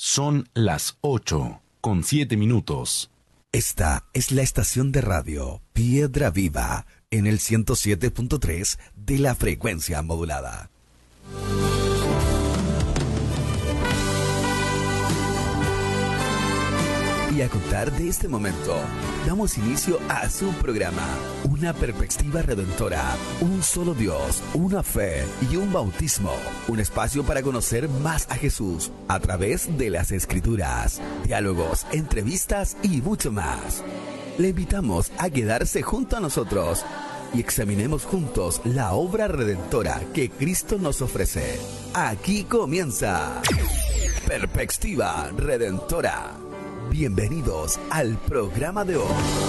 Son las 8:07. Esta es la estación de radio Piedra Viva en el 107.3 de la frecuencia modulada. Y a contar de este momento, damos inicio a su programa, Una Perspectiva Redentora, un solo Dios, una fe y un bautismo, un espacio para conocer más a Jesús a través de las Escrituras, diálogos, entrevistas y mucho más. Le invitamos a quedarse junto a nosotros y examinemos juntos la obra redentora que Cristo nos ofrece. Aquí comienza Perspectiva Redentora. Bienvenidos al programa de hoy.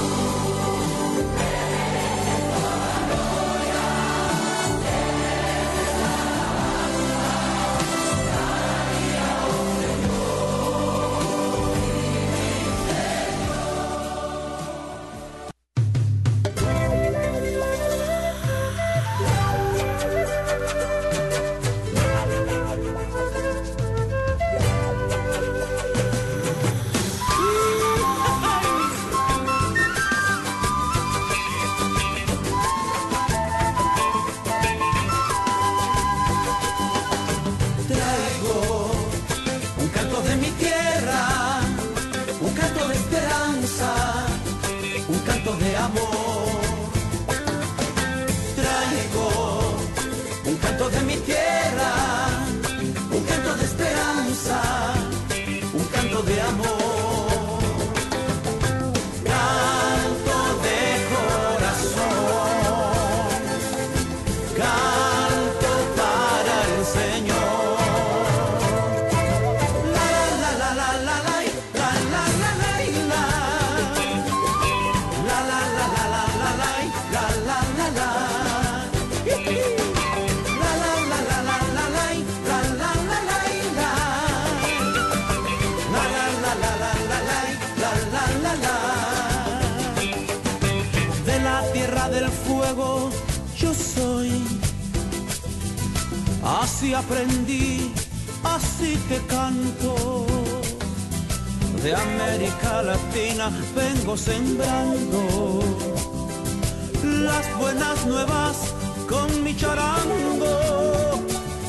Así aprendí, así que canto. De América Latina vengo sembrando las buenas nuevas con mi charango.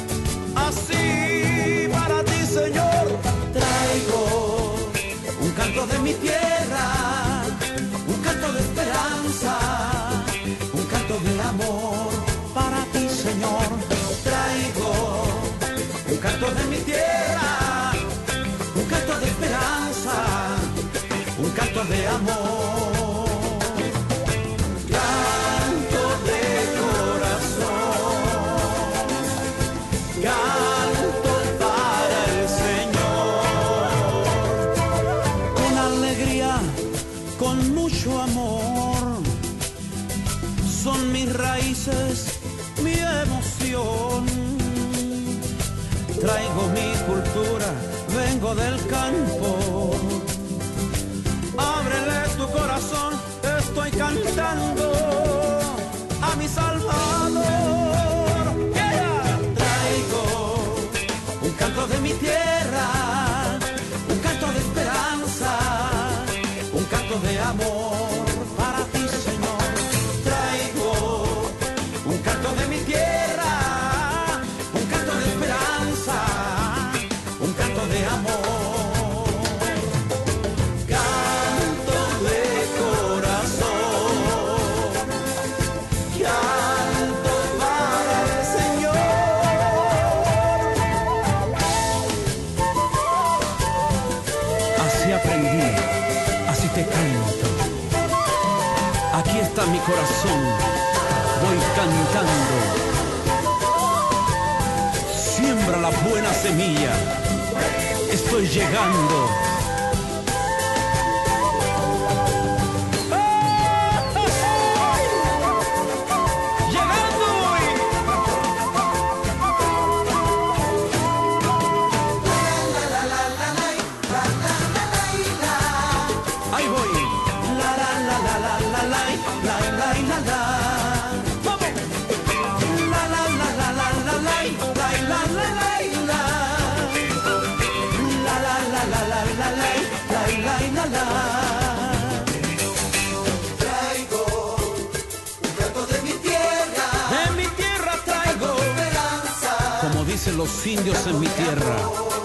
Así para ti, Señor, traigo un canto de mi tierra, un canto de esperanza, un canto de amor. Para ti, Señor, traigo un canto de mi tierra, un canto de esperanza, un canto de amor, canto de corazón, canto para el Señor, con alegría, con mucho amor, son mis raíces, mi emoción. Traigo mi cultura, vengo del campo. Ábrele tu corazón, estoy cantando a mi Salvador. Yeah. Traigo un canto de mi tierra, un canto de esperanza, un canto de amor para ti, Señor. Traigo un canto de mi tierra, un canto de esperanza, un canto de amor, canto de corazón, canto para el Señor. Así aprendí, así te canto. Aquí está mi corazón, voy cantando. Siembra la buena semilla, estoy llegando. Llegando voy. Ahí voy. La la la la la la la la la la la. Vamos. La la la la la la la la la la la. La la la Traigo un canto de mi tierra traigo esperanza, como dicen los indios en mi tierra.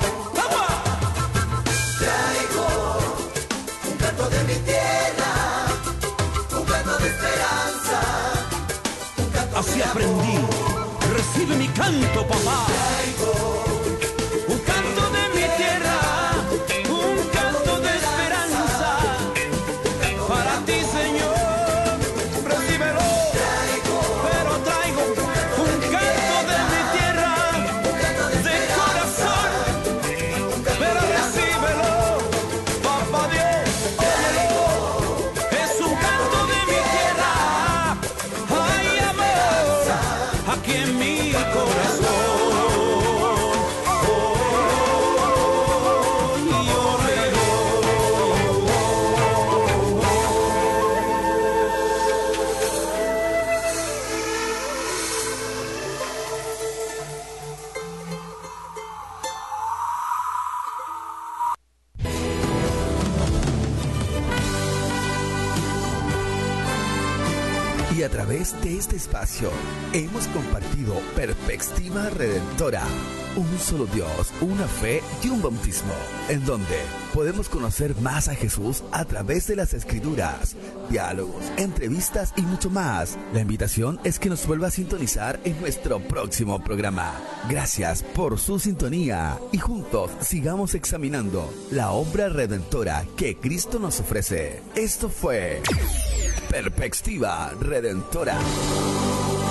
traigo un canto de mi tierra, un canto de esperanza, un canto Así de aprendí. amor. Recibe mi canto, papá. Un canto de mi tierra, Un canto de esperanza para ti, Señor. Recíbelo. Pero traigo un canto de mi tierra, de corazón. Pero recíbelo, papá Dios, óyelo. Es un canto de mi tierra. Hay amor aquí en mi corazón. Y a través de este espacio hemos compartido Perspectiva Redentora, un solo Dios, una fe y un bautismo, en donde podemos conocer más a Jesús a través de las Escrituras, diálogos, entrevistas y mucho más. La invitación es que nos vuelva a sintonizar en nuestro próximo programa. Gracias por su sintonía y juntos sigamos examinando la obra redentora que Cristo nos ofrece. Esto fue Perspectiva Redentora.